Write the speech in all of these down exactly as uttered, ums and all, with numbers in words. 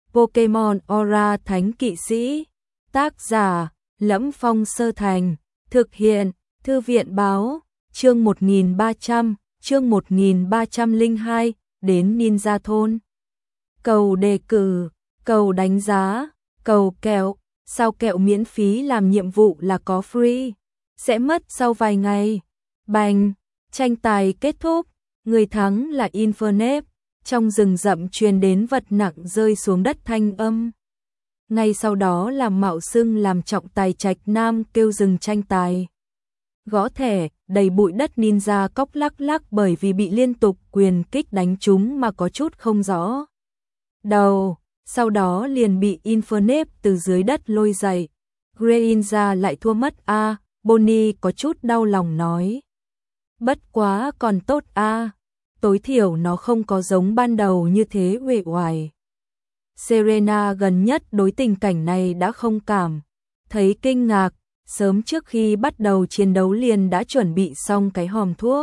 Pokemon Aura Thánh Kỵ Sĩ. Tác giả: Lẫm Phong Sơ Thành. Thực hiện: Thư viện báo. Chương một nghìn ba trăm, chương một nghìn ba trăm lẻ hai, đến Ninja Thôn. Cầu đề cử, cầu đánh giá, cầu kẹo, sao kẹo miễn phí làm nhiệm vụ là có free, sẽ mất sau vài ngày. Bành, tranh tài kết thúc, người thắng là Infernape, trong rừng rậm truyền đến vật nặng rơi xuống đất thanh âm. Ngay sau đó là mạo xưng làm trọng tài Trạch Nam kêu dừng tranh tài. Gõ thẻ, đầy bụi đất ninja cóc lắc lắc bởi vì bị liên tục quyền kích đánh trúng mà có chút không rõ đầu, sau đó liền bị Infernape từ dưới đất lôi dậy. Greninja lại thua mất a, à, Bonnie có chút đau lòng nói. Bất quá còn tốt a, à, tối thiểu nó không có giống ban đầu như thế uể oải. Serena gần nhất đối tình cảnh này đã không cảm thấy kinh ngạc, sớm trước khi bắt đầu chiến đấu liền đã chuẩn bị xong cái hòm thuốc.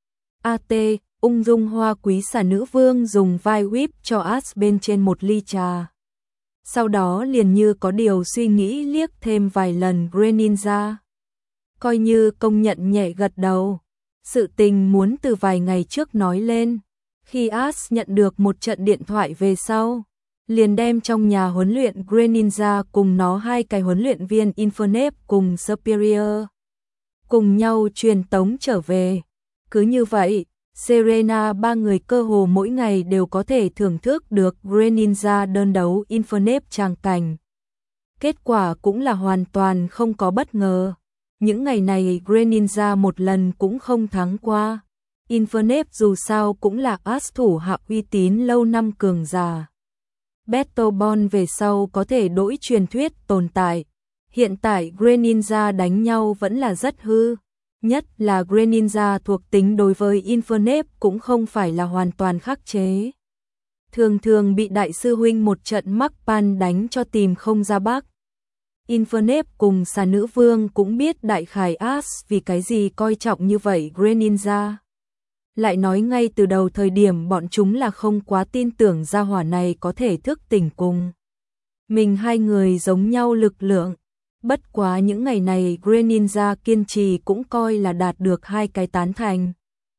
a tê, ung dung hoa quý xà nữ vương dùng vai whip cho Ash bên trên một ly trà. Sau đó liền như có điều suy nghĩ liếc thêm vài lần Greninja. Coi như công nhận nhẹ gật đầu. Sự tình muốn từ vài ngày trước nói lên. Khi Ash nhận được một trận điện thoại về sau, liền đem trong nhà huấn luyện Greninja cùng nó hai cái huấn luyện viên Infernape cùng Superior cùng nhau truyền tống trở về. Cứ như vậy, Serena ba người cơ hồ mỗi ngày đều có thể thưởng thức được Greninja đơn đấu Infernape tràng cảnh. Kết quả cũng là hoàn toàn không có bất ngờ. Những ngày này Greninja một lần cũng không thắng qua. Infernape dù sao cũng là Ash thủ hạ uy tín lâu năm cường giả. Battlebond về sau có thể đổi truyền thuyết tồn tại. Hiện tại Greninja đánh nhau vẫn là rất hư. Nhất là Greninja thuộc tính đối với Infernape cũng không phải là hoàn toàn khắc chế. Thường thường bị đại sư huynh một trận mắc pan đánh cho tìm không ra bắc. Infernape cùng xà nữ vương cũng biết đại khái Ash vì cái gì coi trọng như vậy Greninja. Lại nói ngay từ đầu thời điểm bọn chúng là không quá tin tưởng gia hỏa này có thể thức tỉnh cùng mình hai người giống nhau lực lượng. Bất quá những ngày này Greninja kiên trì cũng coi là đạt được hai cái tán thành.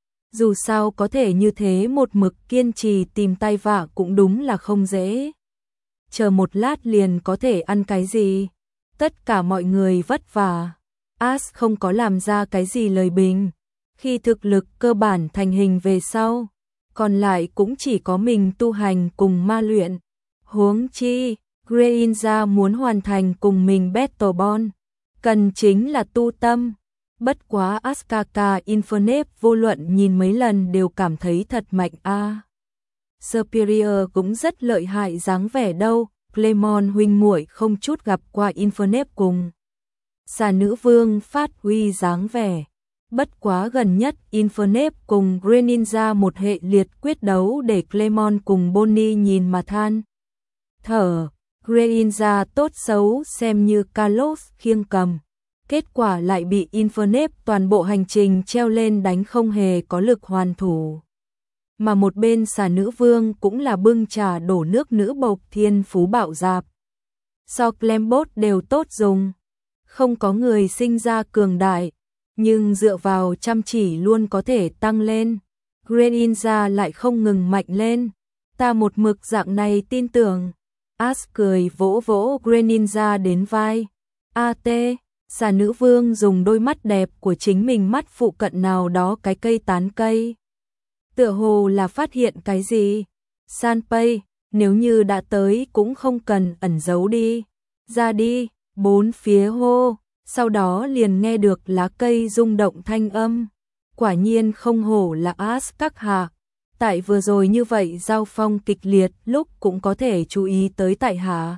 Dù sao có thể như thế một mực kiên trì tìm tai vạ cũng đúng là không dễ. Chờ một lát liền có thể ăn cái gì. Tất cả mọi người vất vả. Ash không có làm ra cái gì lời bình. Khi thực lực cơ bản thành hình về sau, còn lại cũng chỉ có mình tu hành cùng ma luyện. Huống chi, Greninja muốn hoàn thành cùng mình Battlebond, cần chính là tu tâm. Bất quá Askaka Infernape vô luận nhìn mấy lần đều cảm thấy thật mạnh a. À. Superior cũng rất lợi hại dáng vẻ đâu, Clemon huynh muội không chút gặp qua Infernape cùng xà nữ vương phát huy dáng vẻ. Bất quá gần nhất Infernape cùng Greninja một hệ liệt quyết đấu để Clemon cùng Bonnie nhìn mà than thở. Greninja tốt xấu xem như Kalos khiêng cầm. Kết quả lại bị Infernape toàn bộ hành trình treo lên đánh không hề có lực hoàn thủ. Mà một bên xà nữ vương cũng là bưng trà đổ nước nữ bộc thiên phú bạo dạp. So Clembot đều tốt dùng. Không có người sinh ra cường đại, nhưng dựa vào chăm chỉ luôn có thể tăng lên. Greninja lại không ngừng mạnh lên. Ta một mực dạng này tin tưởng. Ash cười vỗ vỗ Greninja đến vai. a tê, xà nữ vương dùng đôi mắt đẹp của chính mình mắt phụ cận nào đó cái cây tán cây. Tựa hồ là phát hiện cái gì. Sanpei, nếu như đã tới cũng không cần ẩn giấu đi. Ra đi, bốn phía hô. Sau đó liền nghe được lá cây rung động thanh âm. Quả nhiên không hổ là Ash các hạ. Tại vừa rồi như vậy giao phong kịch liệt lúc cũng có thể chú ý tới tại hạ.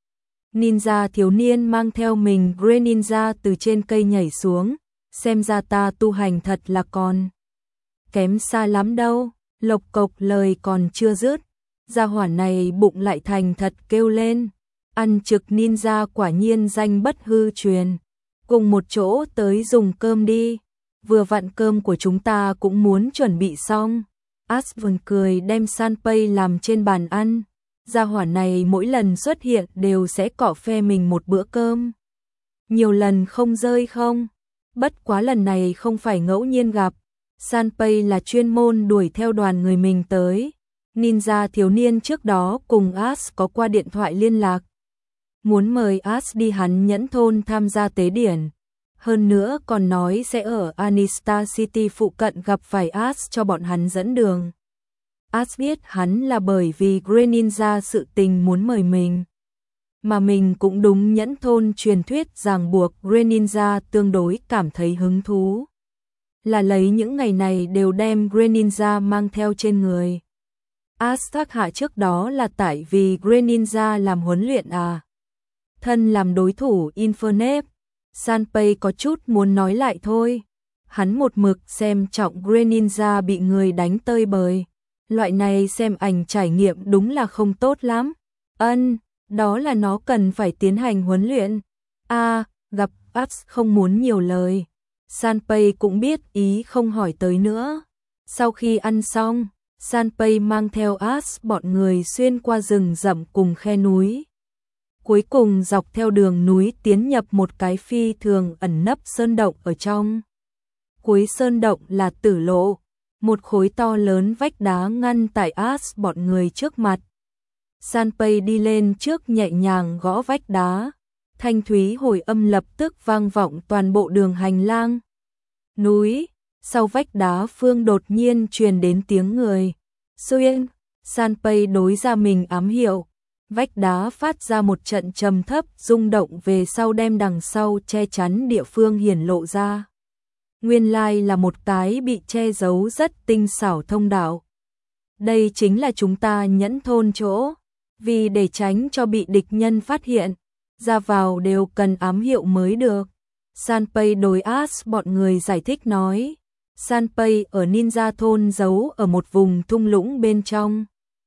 Ninja thiếu niên mang theo mình Greninja từ trên cây nhảy xuống. Xem ra ta tu hành thật là còn kém xa lắm đâu. Lộc cộc lời còn chưa dứt, gia hỏa này bụng lại thành thật kêu lên. Ăn trực ninja quả nhiên danh bất hư truyền. Cùng một chỗ tới dùng cơm đi. Vừa vặn cơm của chúng ta cũng muốn chuẩn bị xong. Ash vừa cười đem Sanpei làm trên bàn ăn. Gia hỏa này mỗi lần xuất hiện đều sẽ cọ phe mình một bữa cơm. Nhiều lần không rơi không? Bất quá lần này không phải ngẫu nhiên gặp. Sanpei là chuyên môn đuổi theo đoàn người mình tới. Ninja thiếu niên trước đó cùng Ash có qua điện thoại liên lạc. Muốn mời Ash đi hắn nhẫn thôn tham gia tế điển. Hơn nữa còn nói sẽ ở Anistar City phụ cận gặp phải Ash cho bọn hắn dẫn đường. Ash biết hắn là bởi vì Greninja sự tình muốn mời mình. Mà mình cũng đúng nhẫn thôn truyền thuyết ràng buộc Greninja tương đối cảm thấy hứng thú. Là lấy những ngày này đều đem Greninja mang theo trên người. Ash thắc hạ trước đó là tại vì Greninja làm huấn luyện à. Thân làm đối thủ Infernape. Sanpei có chút muốn nói lại thôi. Hắn một mực xem trọng Greninja bị người đánh tơi bời. Loại này xem ảnh trải nghiệm đúng là không tốt lắm. Ân, đó là nó cần phải tiến hành huấn luyện. A, gặp Ash không muốn nhiều lời. Sanpei cũng biết ý không hỏi tới nữa. Sau khi ăn xong, Sanpei mang theo Ash bọn người xuyên qua rừng rậm cùng khe núi. Cuối cùng dọc theo đường núi tiến nhập một cái phi thường ẩn nấp sơn động ở trong. Cuối sơn động là tử lộ, một khối to lớn vách đá ngăn tại Ash bọn người trước mặt. Sanpei đi lên trước nhẹ nhàng gõ vách đá, thanh thúy hồi âm lập tức vang vọng toàn bộ đường hành lang. Núi, sau vách đá phương đột nhiên truyền đến tiếng người. Xuyên, Sanpei đối ra mình ám hiệu. Vách đá phát ra một trận trầm thấp rung động về sau đem đằng sau che chắn địa phương hiển lộ ra. Nguyên lai là một cái bị che giấu rất tinh xảo thông đạo. Đây chính là chúng ta nhẫn thôn chỗ. Vì để tránh cho bị địch nhân phát hiện, ra vào đều cần ám hiệu mới được. Sanpei đối Ash bọn người giải thích nói. Sanpei ở ninja thôn giấu ở một vùng thung lũng bên trong.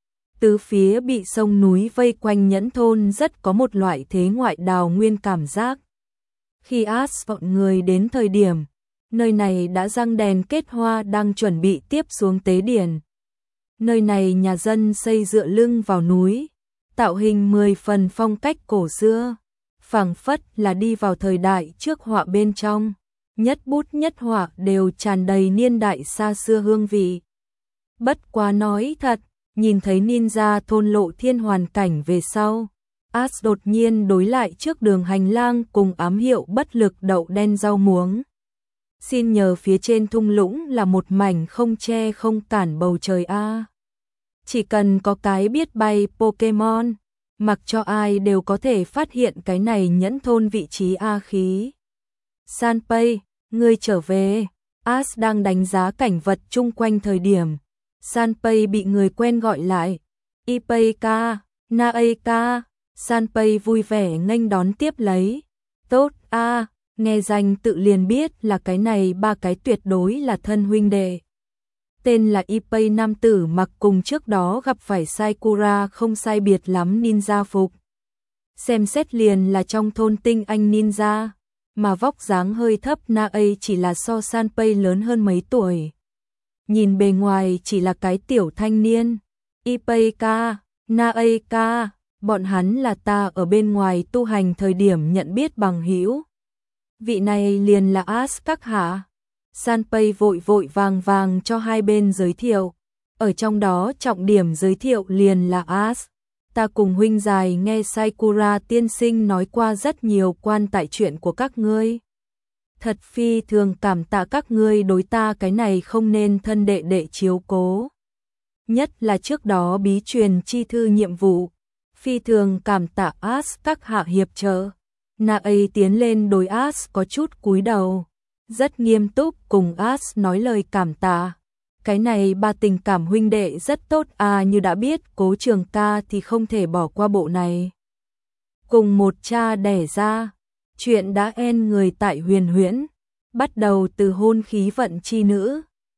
Tứ phía bị sông núi vây quanh nhẫn thôn rất có một loại thế ngoại đào nguyên cảm giác. Khi Ash bọn người đến thời điểm, nơi này đã răng đèn kết hoa đang chuẩn bị tiếp xuống tế điển. Nơi này nhà dân xây dựa lưng vào núi, tạo hình mười phần phong cách cổ xưa, phảng phất là đi vào thời đại trước họa bên trong, nhất bút nhất họa đều tràn đầy niên đại xa xưa hương vị. Bất quá nói thật, nhìn thấy ninja thôn lộ thiên hoàn cảnh về sau, Ash đột nhiên đối lại trước đường hành lang cùng ám hiệu bất lực đậu đen rau muống. Xin nhờ phía trên thung lũng là một mảnh không che không cản bầu trời a. Chỉ cần có cái biết bay Pokemon, mặc cho ai đều có thể phát hiện cái này nhẫn thôn vị trí A khí. Sanpei, ngươi trở về. Ash đang đánh giá cảnh vật chung quanh thời điểm. Sanpei bị người quen gọi lại. Ipei-ka, Naei-ka. Sanpei vui vẻ nghênh đón tiếp lấy. Tốt a, nghe danh tự liền biết là cái này ba cái tuyệt đối là thân huynh đệ. Tên là Ipei nam tử mặc cùng trước đó gặp phải Sakura không sai biệt lắm ninja phục. Xem xét liền là trong thôn tinh anh ninja, mà vóc dáng hơi thấp Naei chỉ là so Sanpei lớn hơn mấy tuổi. Nhìn bề ngoài chỉ là cái tiểu thanh niên. Ipei-ka, Naei-ka, bọn hắn là ta ở bên ngoài tu hành thời điểm nhận biết bằng hữu. Vị này liền là Ash các hạ. Sanpei vội vội vàng vàng cho hai bên giới thiệu. Ở trong đó trọng điểm giới thiệu liền là Ash. Ta cùng huynh dài nghe Sakura tiên sinh nói qua rất nhiều quan tại chuyện của các ngươi. Thật phi thường cảm tạ các ngươi đối ta cái này không nên thân đệ đệ chiếu cố. Nhất là trước đó bí truyền chi thư nhiệm vụ. Phi thường cảm tạ Ash các hạ hiệp trợ. Naei tiến lên đối Ash có chút cúi đầu. Rất nghiêm túc cùng Ash nói lời cảm tạ. Cái này ba tình cảm huynh đệ rất tốt à, như đã biết Cố Trường ca thì không thể bỏ qua bộ này. Cùng một cha đẻ ra, chuyện đã en người tại huyền huyễn, bắt đầu từ hôn khí vận chi nữ,